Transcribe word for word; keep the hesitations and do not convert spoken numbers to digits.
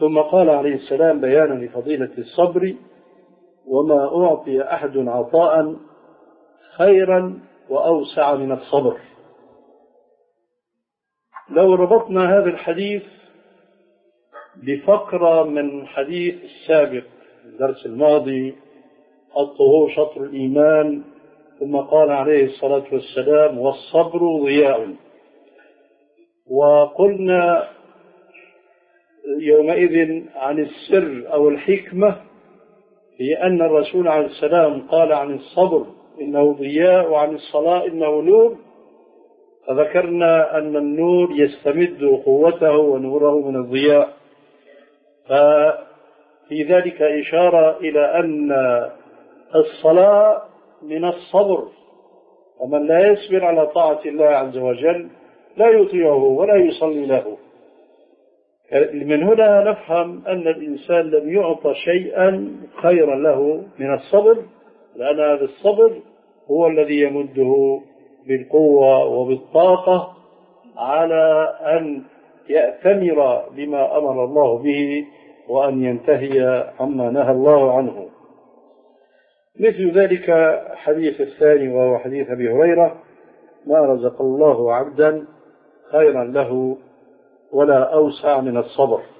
ثم قال عليه السلام بيانا لفضيلة الصبر: وما أعطي أحد عطاء خيرا وأوسع من الصبر. لو ربطنا هذا الحديث بفقرة من حديث السابق الدرس الماضي: الطهور شطر الإيمان، ثم قال عليه الصلاة والسلام: والصبر ضياء. وقلنا يومئذ عن السر أو الحكمة في أن الرسول عليه السلام قال عن الصبر إنه ضياء وعن الصلاة إنه نور، فذكرنا أن النور يستمد قوته ونوره من الضياء، ففي ذلك إشارة إلى أن الصلاة من الصبر، ومن لا يصبر على طاعة الله عز وجل لا يطيعه ولا يصلي له. من هنا نفهم أن الإنسان لم يعطى شيئا خيرا له من الصبر، لأن هذا الصبر هو الذي يمده بالقوة وبالطاقة على أن يأتمر بما أمر الله به وأن ينتهي عما نهى الله عنه. مثل ذلك حديث الثاني وهو حديث أبي هريرة: ما رزق الله عبدا خيرا له ولا أوسع من الصبر.